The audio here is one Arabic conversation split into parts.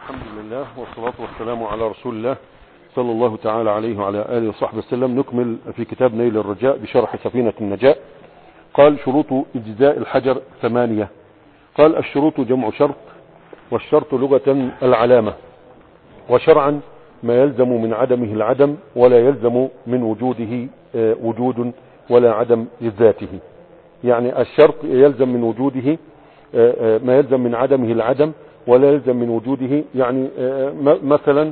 الحمد لله والصلاة والسلام على رسول الله صلى الله تعالى عليه وعلى آله وصحبه وسلم. نكمل في كتاب نيل الرجاء بشرح سفينة النجاة. قال شروط اجزاء الحجر 8. قال الشروط جمع شرط، والشرط لغة العلامة، وشرعا ما يلزم من عدمه العدم ولا يلزم من وجوده وجود ولا عدم لذاته. يعني الشرط يلزم من وجوده ما يلزم من عدمه العدم ولا يلزم من وجوده. يعني مثلا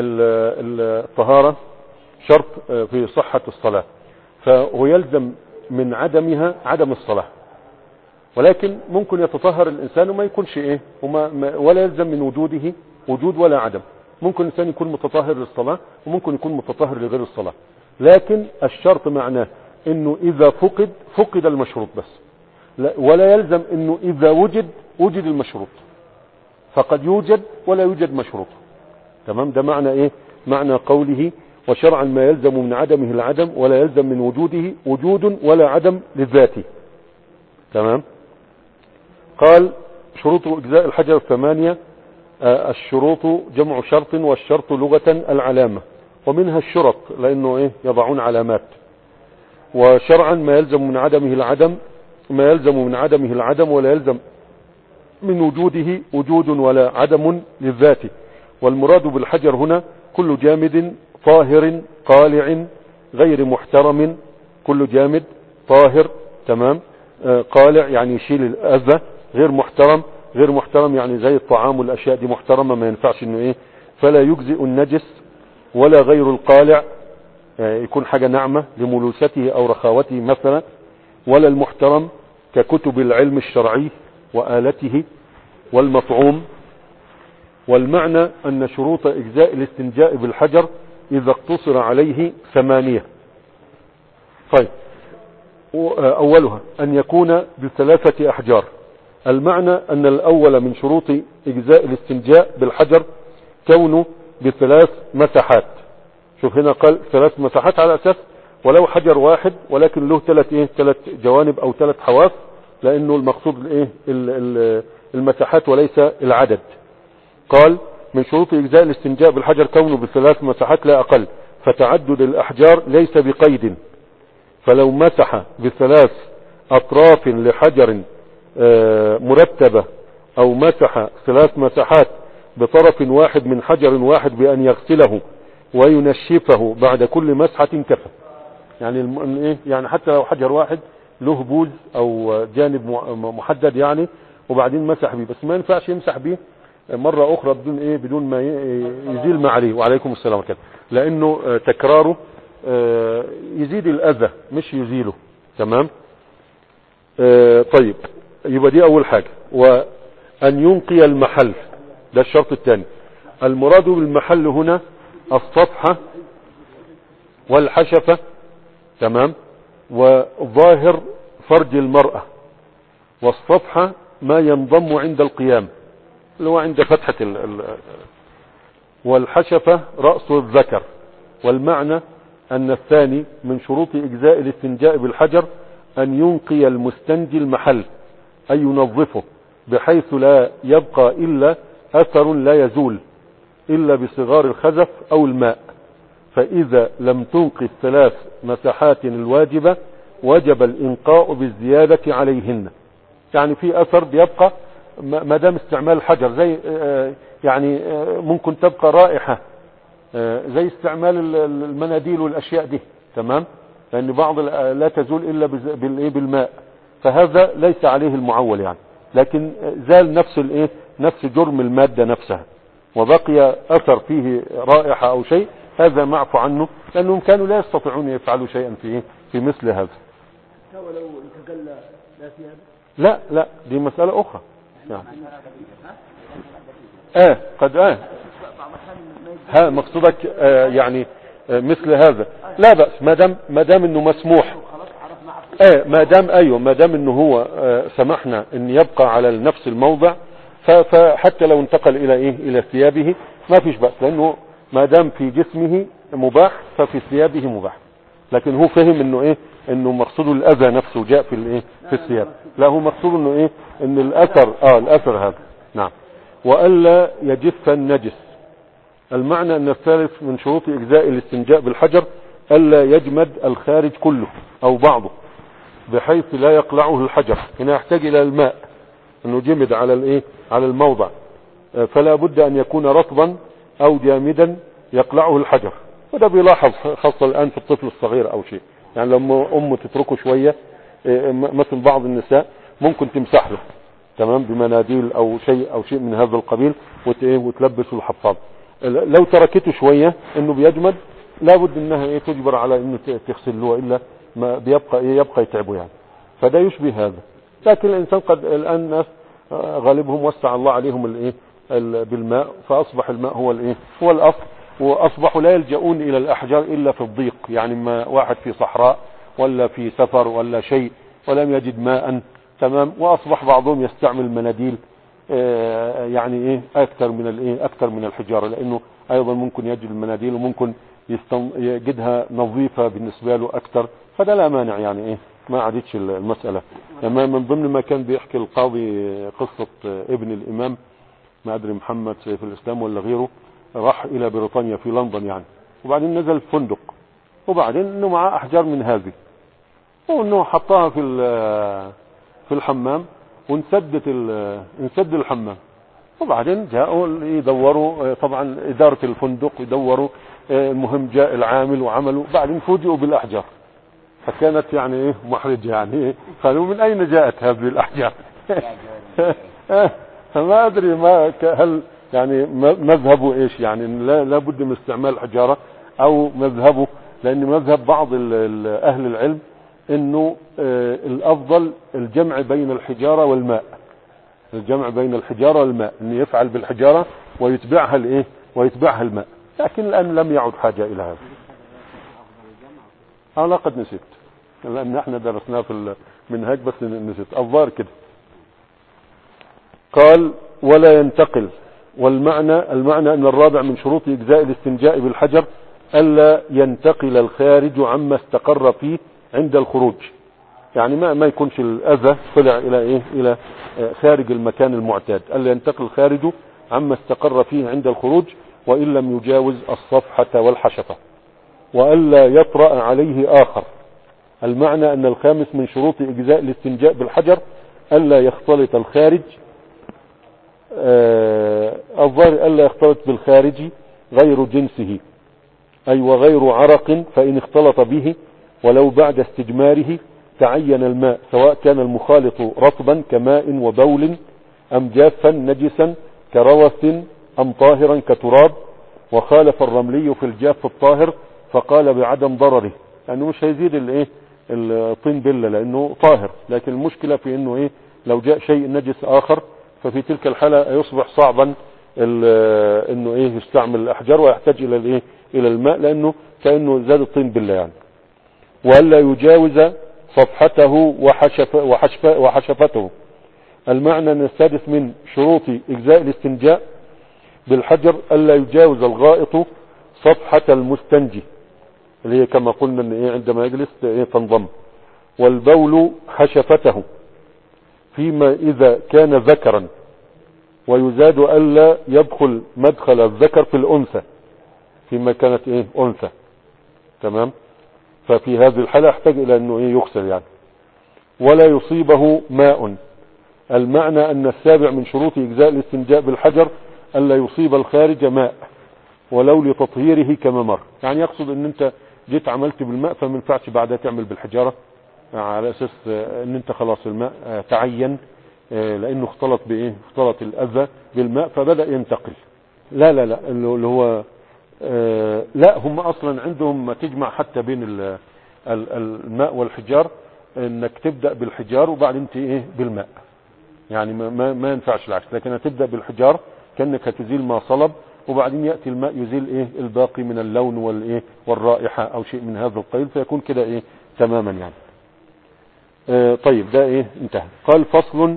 الطهارة شرط في صحة الصلاة، فهو يلزم من عدمها عدم الصلاة، ولكن ممكن يتطهر الإنسان وما يكونش ولا يلزم من وجوده وجود ولا عدم. ممكن الإنسان يكون متطهر للصلاة وممكن يكون متطهر لغير الصلاة، لكن الشرط معناه انه اذا فقد المشروط بس، ولا يلزم انه اذا وجد المشروط، فقد يوجد ولا يوجد مشروط. تمام؟ ده معنى معنى قوله وشرعا ما يلزم من عدمه العدم ولا يلزم من وجوده وجود ولا عدم لذاته. تمام؟ قال شروط اجزاء الحجر 8. الشروط جمع شرط، والشرط لغة العلامة، ومنها الشرط لانه يضعون علامات. وشرعا ما يلزم من عدمه العدم، ما يلزم من عدمه العدم ولا يلزم من وجوده وجود ولا عدم للذات. والمراد بالحجر هنا كل جامد طاهر قالع غير محترم. كل جامد طاهر، تمام، قالع يعني يشيل الأذى، غير محترم. غير محترم يعني زي الطعام والأشياء دي محترمة، ما ينفعش انه فلا يجزئ النجس ولا غير القالع، يكون حاجة ناعمة لملوثته او رخاوته مثلا، ولا المحترم ككتب العلم الشرعي وآلته والمطعوم. والمعنى ان شروط اجزاء الاستنجاء بالحجر اذا اقتصر عليه 8. طيب، اولها ان يكون ب3 احجار. المعنى ان الاول من شروط اجزاء الاستنجاء بالحجر كونه ب3 مساحات. شوف هنا قال 3 مساحات على اساس ولو حجر واحد، ولكن له 3 جوانب او 3 حواف، لانه المقصود المساحات وليس العدد. قال من شروط اجزاء الاستنجاء بالحجر كونه ب3 مساحات لا اقل، فتعدد الاحجار ليس بقيد. فلو مسح ب3 اطراف لحجر مرتبة، او مسح 3 مساحات بطرف واحد من حجر واحد بان يغسله وينشفه بعد كل مسحة كفى. يعني حتى لو حجر واحد له بوز او جانب محدد وبعدين مسح بيه، بس ما ينفعش يمسح بيه مرة اخرى بدون ما يزيل ما عليه. وعليكم السلام كده، لانه تكراره يزيد الاذى مش يزيله. تمام؟ طيب، يبقى دي اول حاجة. وان ينقي المحل، ده الشرط الثاني. المراد بالمحل هنا الصفحة والحشفة، تمام، وظاهر فرج المرأة. والصفحة ما ينضم عند القيام اللي هو عند فتحة والحشفة رأس الذكر. والمعنى ان الثاني من شروط اجزاء الاستنجاء بالحجر ان ينقي المستنجي المحل، اي ينظفه بحيث لا يبقى الا اثر لا يزول الا بصغار الخزف او الماء. فاذا لم تنقي 3 مساحات الواجبة وجب الانقاء بالزيادة عليهن. يعني في اثر بيبقى ما دام استعمال الحجر، زي ممكن تبقى رائحة، زي استعمال المناديل والاشياء دي. تمام؟ لان بعض لا تزول الا بالماء، فهذا ليس عليه المعول لكن زال نفس جرم المادة نفسها، وبقي اثر فيه رائحة او شيء، هذا معفو عنه، لانهم كانوا لا يستطيعون يفعلوا شيئا في مثل هذا. ولو تقل لا ثياب؟ لا، دي مسألة اخرى قد مقصودك مثل هذا لا بأس، ما دام انه مسموح. ما دام انه هو سمحنا ان يبقى على نفس الموضع، فحتى لو انتقل الى ثيابه ما فيش بأس، لانه ما دام في جسمه مباح ففي ثيابه مباح. لكن هو فهم انه مقصوده الاذى نفسه جاء في الثياب. لا، هو مقصود انه ان الاثر هذا. نعم. وألا يجف النجس. المعنى أن الثالث من شروط إجزاء الاستنجاء بالحجر ألا يجمد الخارج كله أو بعضه بحيث لا يقلعه الحجر. هنا يحتاج إلى الماء أنه جمد على الموضع، فلا بد أن يكون رطبا أو جامدا يقلعه الحجر. وده بيلاحظ خاصة الآن في الطفل الصغير أو شيء، يعني لما أمه تتركه شوية مثل بعض النساء ممكن تمسح له تمام بمناديل أو شيء من هذا القبيل وتلبسه الحفاض. لو تركته شوية انه بيجمد لابد انها تجبر على انه تغسل له، الا ما يبقى يتعبه يعني. فده يشبه هذا. لكن الانسان قد الان الناس غالبهم وسع الله عليهم بالماء، فاصبح الماء هو الاصل، واصبحوا لا يلجؤون الى الاحجار الا في الضيق، يعني ما واحد في صحراء ولا في سفر ولا شيء ولم يجد ماء تمام، واصبح بعضهم يستعمل مناديل يعني اكثر من الحجارة، لانه ايضا ممكن يجد المناديل وممكن يجدها نظيفة بالنسبة له اكثر، فده لا مانع يعني ما عادتش المسألة. يعني من ضمن ما كان بيحكي القاضي قصة ابن الامام، ما ادري محمد سيف الاسلام ولا غيره، راح الى بريطانيا في لندن يعني، وبعدين نزل في فندق، وبعدين انه معاه احجار من هذه، وانه حطها في الحمام انسد الحمام. وبعدين جاءوا يدوروا طبعا إدارة الفندق يدوروا، المهم جاء العامل وعملوا، بعدين فوجئوا بالأحجار. فكانت يعني محرجة يعني قالوا من أين جاءت هذه الأحجار؟ ما أدري هل يعني مذهبه إيش، يعني لا بد من استعمال الحجارة أو مذهبه، لأن مذهب بعض أهل العلم انه الافضل الجمع بين الحجارة والماء، انه يفعل بالحجارة ويتبعها الماء، لكن الان لم يعد حاجة الى هذا. انا قد نسيت، لان احنا درسناه في المنهج بس نسيت الظاهر كده. قال ولا ينتقل. المعنى ان الرابع من شروط اجزاء الاستنجاء بالحجر الا ينتقل الخارج عما استقر فيه عند الخروج، يعني ما يكونش الاذى طلع الى خارج المكان المعتاد، الا ينتقل الخارج عما استقر فيه عند الخروج وان لم يجاوز الصفحة والحشفة، والا يطرأ عليه اخر. المعنى ان الخامس من شروط اجزاء الاستنجاء بالحجر الا يختلط الخارج الظاهر الا يختلط بالخارج غير جنسه، اي وغير عرق، فان اختلط به ولو بعد استجماره تعين الماء، سواء كان المخالط رطبا كماء وبول أم جافا نجسا كروث أم طاهرا كتراب. وخالف الرملي في الجاف الطاهر فقال بعدم ضرره، لأنه مش هيزيد الطين بلة لأنه طاهر، لكن المشكلة في أنه لو جاء شيء نجس آخر ففي تلك الحالة يصبح صعبا أنه يستعمل الأحجار ويحتاج إلى الماء، لأنه كأنه زاد الطين بلة يعني. وألا يجاوز صفحته وحشفته. المعنى أن السادس من شروط إجزاء الاستنجاء بالحجر ألا يجاوز الغائط صفحة المستنجي، اللي هي كما قلنا أن عندما يجلس تنضم، والبول حشفته فيما إذا كان ذكرا، ويزاد ألا يدخل مدخل الذكر في الأنثى فيما كانت أنثى تمام، ففي هذه الحالة يحتاج إلى أنه يغسل يعني. ولا يصيبه ماء. المعنى أن السابع من شروط إجزاء الاستنجاء بالحجر ألا يصيب الخارج ماء ولو لتطهيره كما مر، يعني يقصد أن أنت جيت عملت بالماء فما ينفعش بعدها تعمل بالحجارة على أساس أن أنت خلاص الماء تعين لأنه اختلط الأذى بالماء فبدأ ينتقل. لا اللي هو لا، هم اصلا عندهم تجمع حتى بين الماء والحجار، انك تبدأ بالحجار وبعدين بالماء، يعني ما ينفعش العكس، لكن هتبدأ بالحجار كأنك هتزيل ما صلب، وبعدين يأتي الماء يزيل الباقي من اللون والرائحة او شيء من هذا القبيل، فيكون كده تماما يعني. طيب ده انتهى. قال فصل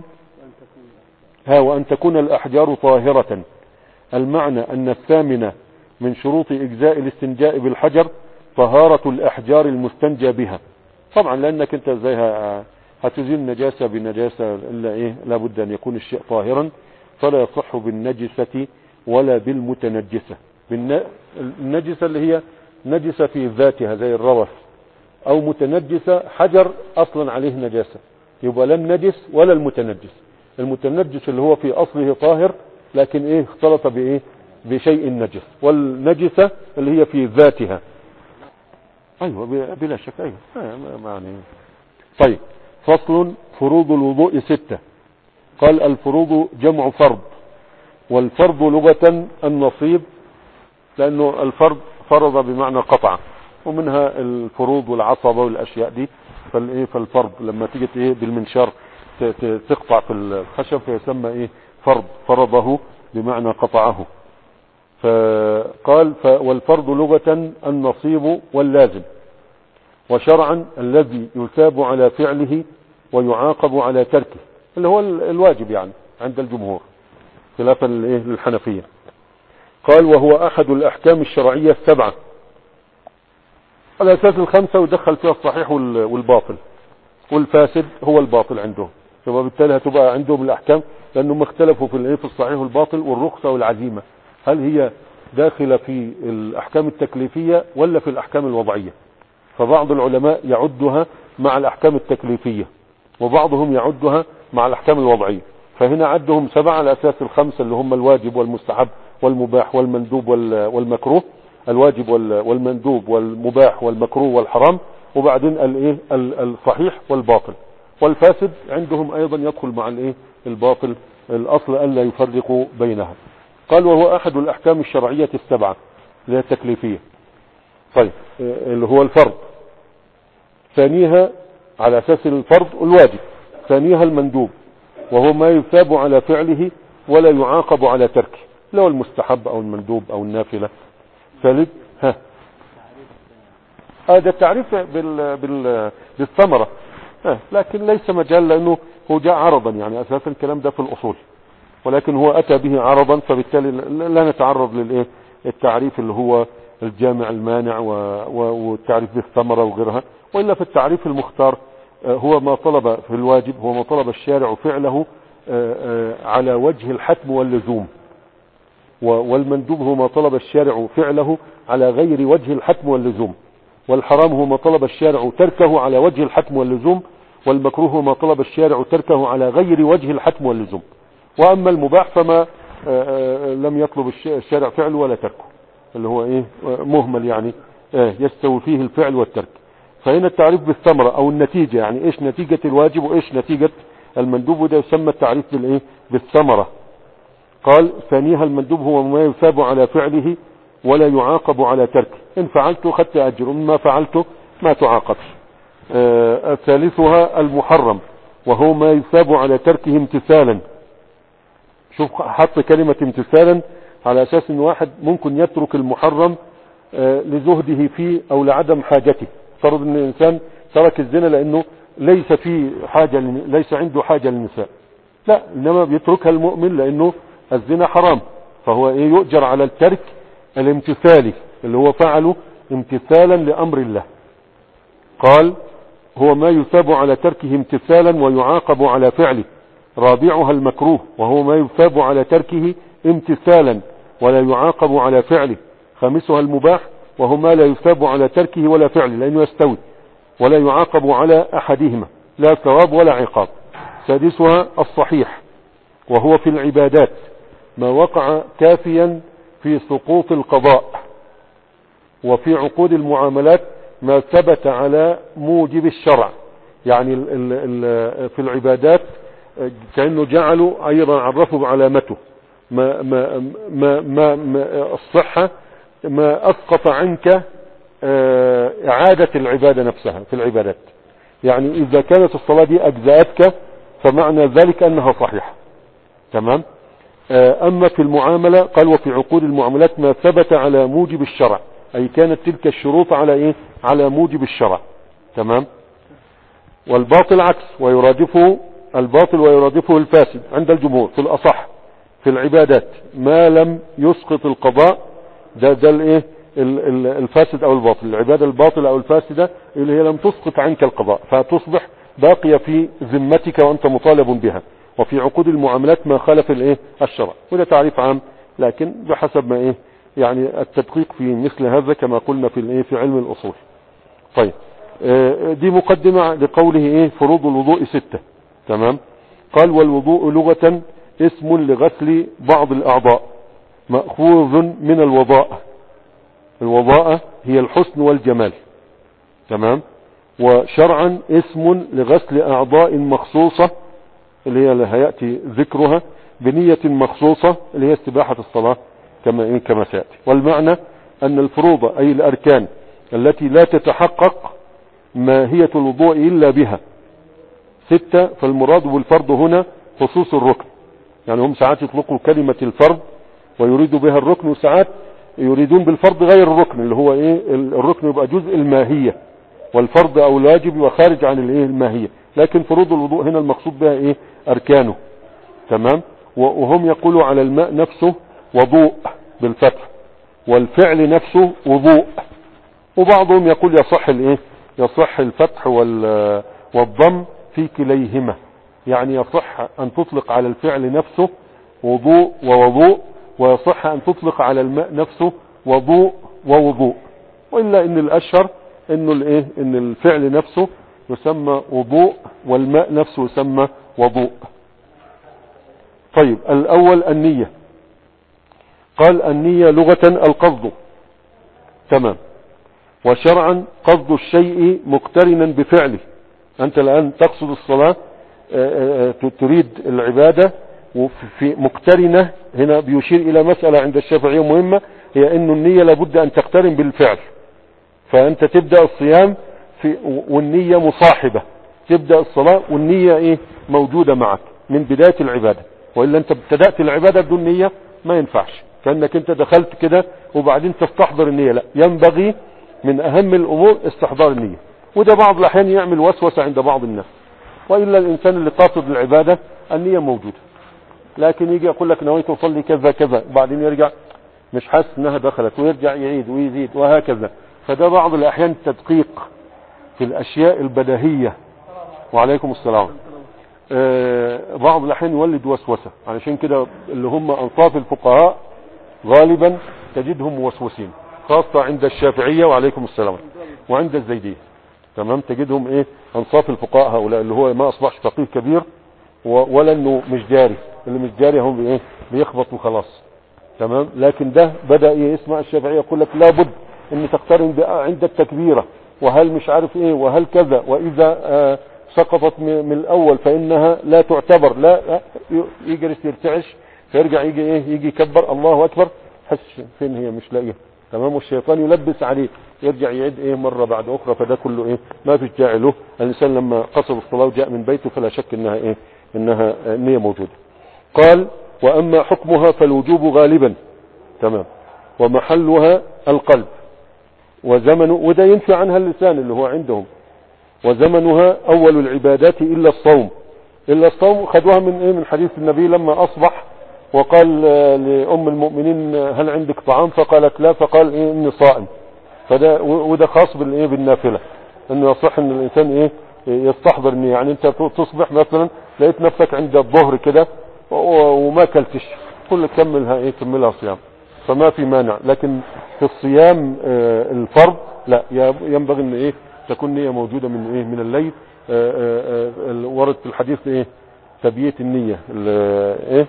وأن تكون الأحجار طاهرة. المعنى أن الثامنة من شروط إجزاء الاستنجاء بالحجر طهارة الأحجار المستنجى بها، طبعا لأنك انت ازاي هتزيل نجاسة بنجاسة إلا لابد أن يكون الشيء طاهرا، فلا يصح بالنجسة ولا بالمتنجسة. النجسة اللي هي نجسة في ذاتها زي الروث، او متنجسة حجر اصلا عليه نجاسة، يبقى لا النجس ولا المتنجس. المتنجس اللي هو في اصله طاهر لكن ايه اختلط بايه بشيء نجس، والنجسة اللي هي في ذاتها. ايوه بلا شك. ايوه معني. طيب فصل. فروض الوضوء 6. قال الفروض جمع فرض، والفرض لغة النصيب، لانه الفرض فرض بمعنى قطع، ومنها الفروض والعصبة والاشياء دي. فالفرض لما تيجي ايه بالمنشار تقطع في الخشب فيسمى ايه فرض، فرضه بمعنى قطعه. فقال والفرض لغة النصيب واللازم، وشرعا الذي يثاب على فعله ويعاقب على تركه، اللي هو الواجب يعني عند الجمهور خلافا للحنفية. قال وهو احد الاحكام الشرعية 7 على اساس 5 ودخل فيها الصحيح والباطل، والفاسد هو الباطل عندهم. وبالتالي هتبقى عندهم الاحكام، لانهم اختلفوا في الصحيح والباطل والرخصة والعزيمة، هل هي داخلة في الاحكام التكليفية ولا في الاحكام الوضعية. فبعض العلماء يعدها مع الاحكام التكليفية، وبعضهم يعدها مع الاحكام الوضعية. فهنا عدهم 7 على اساس 5 اللي هم الواجب والمستحب والمباح والمندوب والمكروه. الواجب والمندوب والمباح والمكروه والحرام، وبعدين الصحيح والباطل. والفاسد عندهم ايضا يدخل مع الباطل، الاصل الا يفرقوا بينها. قال وهو احد الاحكام الشرعية 7 اللي هي التكليفية. طيب اللي هو الفرض. ثانيها على اساس الفرض الواجب، ثانيها المندوب وهو ما يثاب على فعله ولا يعاقب على تركه، اللي هو المستحب او المندوب او النافلة. ثالث هذا التعريف بالثمرة، لكن ليس مجال، لانه هو جاء عرضا، يعني اساسا الكلام ده في الاصول، ولكن هو اتى به عرضا، فبالتالي لا نتعرض للتعريف اللي هو الجامع المانع والتعريف بالثمرة وغيرها. وإلا في التعريف المختار هو ما طلب في الواجب، هو ما طلب الشارع فعله على وجه الحتم واللزوم، والمندوب هو ما طلب الشارع فعله على غير وجه الحتم واللزوم، والحرام هو ما طلب الشارع تركه على وجه الحتم واللزوم، والمكروه هو ما طلب الشارع تركه على غير وجه الحتم واللزوم. وأما المباح فما لم يطلب الشارع فعله ولا تركه، اللي هو مهمل، يعني يستوي فيه الفعل والترك. فهنا التعريف بالثمرة او النتيجة، يعني ايش نتيجة الواجب وايش نتيجة المندوب، وده يسمى التعريف بالثمرة. قال ثانيها المندوب هو ما يثاب على فعله ولا يعاقب على تركه، ان فعلته خدت اجر، وما فعلته ما تعاقبش. ثالثها المحرم وهو ما يثاب على تركه امتثالا. شوف حط كلمة امتثالا على اساس ان واحد ممكن يترك المحرم لزهده فيه او لعدم حاجته. فرض ان الانسان ترك الزنا لانه ليس عنده حاجة للنساء، لا، انما بيتركها المؤمن لانه الزنا حرام، فهو يؤجر على الترك الامتثالي اللي هو فعله امتثالا لامر الله. قال هو ما يثاب على تركه امتثالا ويعاقب على فعله. رابعها المكروه وهو ما يثاب على تركه امتثالا ولا يعاقب على فعله. خامسها المباح وهو ما لا يثاب على تركه ولا فعله، لأنه يستوي ولا يعاقب على أحدهما، لا ثواب ولا عقاب. سادسها الصحيح وهو في العبادات ما وقع كافيا في سقوط القضاء، وفي عقود المعاملات ما ثبت على موجب الشرع. يعني في العبادات كأنه جعلوا أيضا عرفوا بعلامته ما الصحة ما أسقط عنك إعادة العبادة نفسها في العبادات. يعني إذا كانت الصلاة دي أجزأتك فمعنى ذلك أنها صحيحة، تمام. أما في المعاملة قال وفي عقود المعاملات ما ثبت على موجب الشرع، أي كانت تلك الشروط على على موجب الشرع، تمام. والباطل عكس، ويرادفه الباطل ويرادفه الفاسد عند الجمهور في الأصح. في العبادات ما لم يسقط القضاء ده الفاسد او الباطل. العبادة الباطلة او الفاسدة اللي هي لم تسقط عنك القضاء، فتصبح باقية في ذمتك وانت مطالب بها. وفي عقود المعاملات ما خالف الايه الشرع. وده تعريف عام، لكن بحسب ما ايه يعني التدقيق في مثل هذا كما قلنا في الايه في علم الاصول. طيب دي مقدمة لقوله ايه فروض الوضوء 6. تمام. قال والوضوء لغة اسم لغسل بعض الاعضاء مأخوذ من الوضاءة. الوضاءة هي الحسن والجمال. تمام. وشرعا اسم لغسل اعضاء مخصوصة اللي هي هيأتي ذكرها بنية مخصوصة اللي هي استباحة الصلاة كما سيأتي. والمعنى ان الفروض اي الاركان التي لا تتحقق ماهية الوضوء الا بها 6. فالمراد بالفرض هنا خصوص الركن، يعني هم ساعات يطلقوا كلمة الفرض ويريدوا بها الركن، وساعات يريدون بالفرض غير الركن اللي هو ايه الركن يبقى جزء الماهية، والفرض او الواجب يبقى خارج عن الايه الماهية. لكن فروض الوضوء هنا المقصود بها ايه اركانه. تمام. وهم يقولوا على الماء نفسه وضوء بالفتح، والفعل نفسه وضوء. وبعضهم يقول يصح الايه يصح الفتح والضم في كليهما، يعني يصح ان تطلق على الفعل نفسه وضوء ووضوء، ويصح ان تطلق على الماء نفسه وضوء ووضوء. وإلا ان الاشهر انه الايه ان الفعل نفسه يسمى وضوء والماء نفسه يسمى وضوء. طيب الاول النية. قال النية لغة القصد. تمام. وشرعا قصد الشيء مقترنا بفعله. انت الان تقصد الصلاة تريد العبادة وفي مقترنة، هنا بيشير الى مسألة عند الشافعية مهمة، هي ان النية لابد ان تقترن بالفعل. فانت تبدأ الصيام والنية مصاحبة، تبدأ الصلاة والنية ايه موجودة معك من بداية العبادة. وإلا انت ابتدأت العبادة بدون نية ما ينفعش، كأنك انت دخلت كده وبعدين تستحضر النية. لا، ينبغي من اهم الامور استحضار النية. وده بعض الاحيان يعمل وسوسة عند بعض الناس. وإلا الانسان اللي قاصد العبادة النية موجودة، لكن يجي يقول لك نويت اصلي كذا كذا، بعدين يرجع مش حاسس انها دخلت ويرجع يعيد ويزيد وهكذا. فده بعض الاحيان تدقيق في الاشياء البديهية. وعليكم السلام. بعض الاحيان يولد وسوسة، علشان كده اللي هم انصاف الفقهاء غالبا تجدهم موسوسين، خاصة عند الشافعية وعليكم السلام وعند الزيدية. تمام. تجدهم ايه انصاف الفقهاء هؤلاء اللي هو ما اصبحش فقيه كبير ولا انه مش جاري، اللي مش جاري هم ايه بيخبط وخلاص. تمام. لكن ده بدأ يسمع الشافعية يقول لك لابد ان تقترن عند التكبيرة، وهل مش عارف ايه وهل كذا، واذا سقطت من الاول فانها لا تعتبر. لا يجلس يرتعش فيرجع يجي ايه يجي يكبر الله اكبر، حس فين هي مش لاقيه. تمام. والشيطان يلبس عليه يرجع يعيد ايه مرة بعد اخرى. فده كله ايه ما فيش داعي له. الانسان لما قصد الصلاة وجاء من بيته فلا شك انها ايه انها نية موجودة. قال واما حكمها فالوجوب غالبا. تمام. ومحلها القلب وزمن، وده ينفي عنها اللسان اللي هو عندهم. وزمنها اول العبادات الا الصوم. الا الصوم خدوها من ايه من حديث النبي لما اصبح وقال لام المؤمنين هل عندك طعام، فقالت لا، فقال إيه اني صائم. فده وده خاص بالايه بالنافله، انه يصح ان الانسان ايه يستحضر النية. يعني انت تصبح مثلا لقيت نفسك عند الظهر كده وما اكلتش، كل كملها ايه كملها صيام، فما في مانع. لكن في الصيام الفرض لا، ينبغي ان ايه تكون نية موجودة من ايه من الليل. ورد في الحديث ايه تبييت النية ايه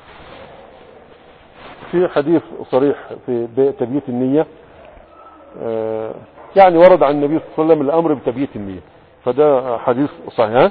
في حديث صريح في تبييت النية. يعني ورد عن النبي صلى الله عليه وسلم الامر بتبييت النية، فده حديث صحيح.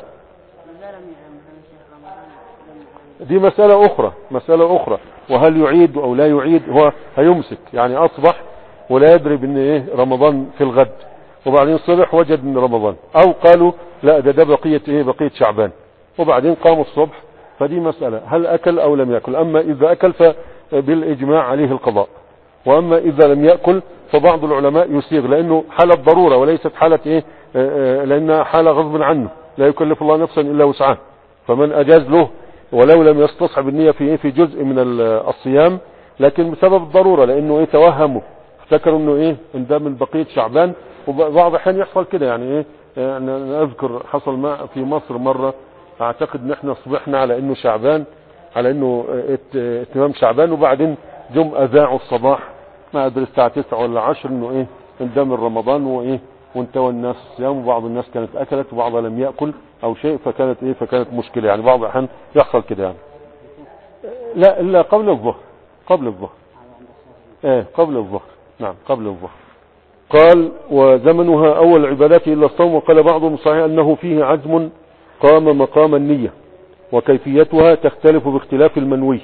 دي مسألة اخرى. وهل يعيد او لا يعيد؟ هو هيمسك، يعني اصبح ولا يدري بان ايه رمضان في الغد، وبعدين صبح وجد من رمضان، او قالوا لا ده بقية شعبان، وبعدين قاموا الصبح. فدي مسألة هل اكل او لم يأكل. اما اذا اكل فبالاجماع عليه القضاء، واما اذا لم يأكل فبعض العلماء يسيغ، لانه حالة ضرورة وليست حالة ايه لانها حالة غصب عنه، لا يكلف الله نفسا الا وسعها. فمن اجاز له ولو لم يستصحب النية في جزء من الصيام، لكن بسبب الضرورة، لانه توهموا افتكروا انه ان ده من بقية شعبان. وبعض الاحيان يحصل كده، يعني انا اذكر حصل في مصر مرة اعتقد ان احنا صبحنا على انه شعبان، على انه اتمام شعبان، وبعدين جم اذاعوا الصباح ما ادري الساعة 9 ولا 10 انه ايه اندم رمضان وايه وانتوى الناس صيام، وبعض الناس كانت اكلت وبعضها لم يأكل او شيء، فكانت ايه فكانت مشكلة يعني، بعض الاحيان يحصل كده يعني. لا الا قبل الظهر، قبل الظهر قبل الظهر، نعم قبل الظهر. قال وزمنها اول عباداته الا الصوم، وقال بعضهم صحيح انه فيه عزم قام مقام النية، وكيفيتها تختلف باختلاف المنوي،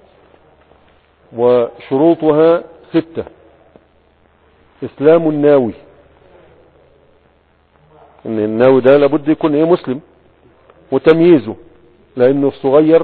وشروطها 6: اسلام الناوي، ان الناوي ده لابد يكون ايه مسلم، وتمييزه لانه الصغير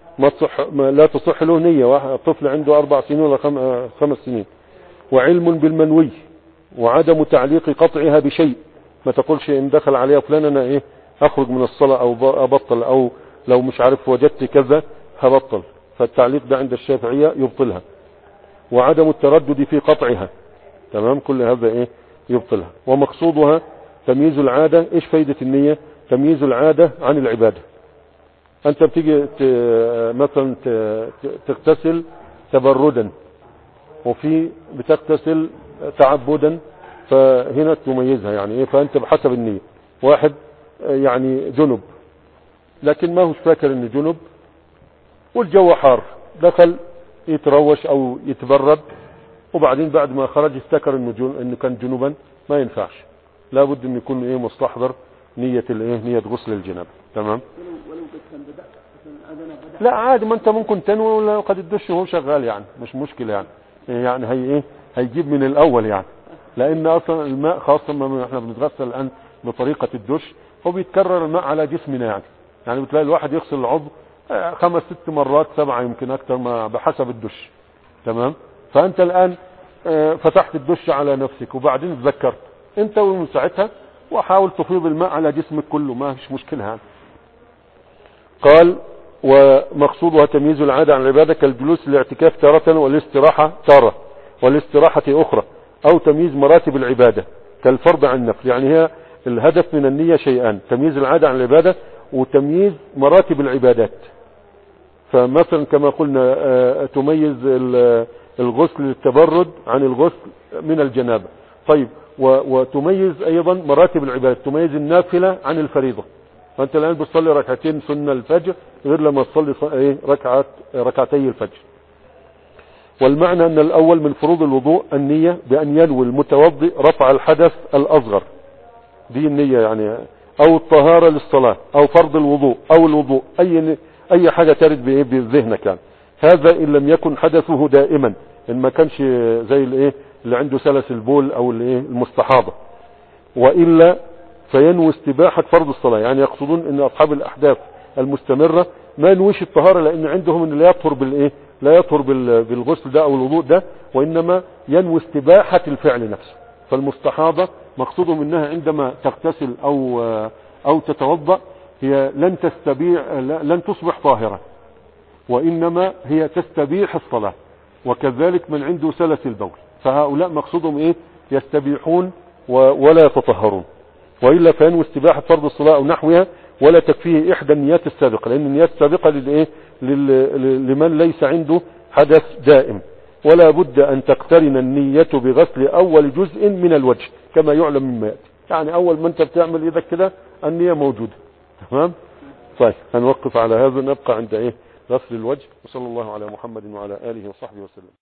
لا تصح له نية، واحد طفل عنده 4 سنين ولا 5 سنين، وعلم بالمنوي، وعدم تعليق قطعها بشيء، ما تقولش ان دخل عليها فلان انا ايه اخرج من الصلاة او ابطل، او لو مش عارف وجدت كذا هبطل، فالتعليق ده عند الشافعية يبطلها، وعدم التردد في قطعها، تمام، كل هذا ايه يبطلها. ومقصودها تمييز العادة. ايش فايدة النية؟ تمييز العادة عن العبادة. انت بتيجي مثلا تغتسل تبردا، وفي بتغتسل تعبدا، فهنا تميزها يعني ايه، فانت بحسب النية. واحد يعني جنب لكن ما هوش فاكر انه جنب، والجو حار، دخل يتروش او يتبرد، وبعدين بعد ما خرج افتكر انه كان جنوبا، ما ينفعش، لابد ان يكون ايه مستحضر نية الايه نية غسل الجنابة، تمام. ولو كان بدأ لا عادي، ما انت ممكن تنوي ولا قد الدش وهو شغال يعني، مش مشكلة يعني هي ايه هيجيب من الاول يعني، لان اصلا الماء خاصة ما احنا بنتغسل الان بطريقة الدش، هو بيتكرر الماء على جسمنا يعني بتلاقي الواحد يغسل العضو 5 6 مرات 7 يمكن اكتر، ما بحسب الدش، تمام. فانت الان فتحت الدش على نفسك، وبعدين تذكرت انت ومن ساعتها، وحاول تفيض الماء على جسمك كله، ما فيش مشكلة يعني. قال ومقصودها تمييز العادة عن العبادة، كالجلوس للاعتكاف تارة، والاستراحة تارة، والاستراحة أخرى، أو تمييز مراتب العبادة كالفرض عن النفل. يعني هي الهدف من النية شيئان: تمييز العادة عن العبادة، وتمييز مراتب العبادات. فمثلا كما قلنا تميز الغسل للتبرد عن الغسل من الجنابة. طيب وتميز أيضا مراتب العبادة، تميز النافلة عن الفريضة. فأنت الآن بتصلي ركعتين سنة الفجر غير لما تصلي ركعتي الفجر. والمعنى أن الأول من فروض الوضوء النية، بأن ينوي المتوضئ رفع الحدث الأصغر، دي النية يعني، أو الطهارة للصلاة، أو فرض الوضوء، أو الوضوء، أي حاجة ترد بذهنك يعني. هذا إن لم يكن حدثه دائما، إن ما كانش زي اللي عنده سلس البول أو المستحاضة. وإلا فينوي استباحة فرض الصلاة، يعني يقصدون ان اصحاب الاحداث المستمرة ما ينويش الطهارة، لان عندهم ان لا يطهر بالغسل ده او الوضوء ده، وانما ينوي استباحة الفعل نفسه. فالمستحاضة مقصودهم انها عندما تغتسل او تتوضأ هي لن تصبح طاهرة، وانما هي تستبيح الصلاة. وكذلك من عنده سلس البول، فهؤلاء مقصودهم يستبيحون ولا يتطهرون. وإلا فينوي استباحة فرض الصلاة أو نحوها، ولا تكفيه إحدى النيات السابقة، لأن النيات السابقة لمن ليس عنده حدث دائم. ولا بد أن تقترن النية بغسل أول جزء من الوجه كما يعلم مما يأتي، يعني أول ما أنت بتعمل إذا كده النية موجودة، تمام. طيب هنوقف على هذا، نبقى عند غسل الوجه. وصلى الله على محمد وعلى آله وصحبه وسلم.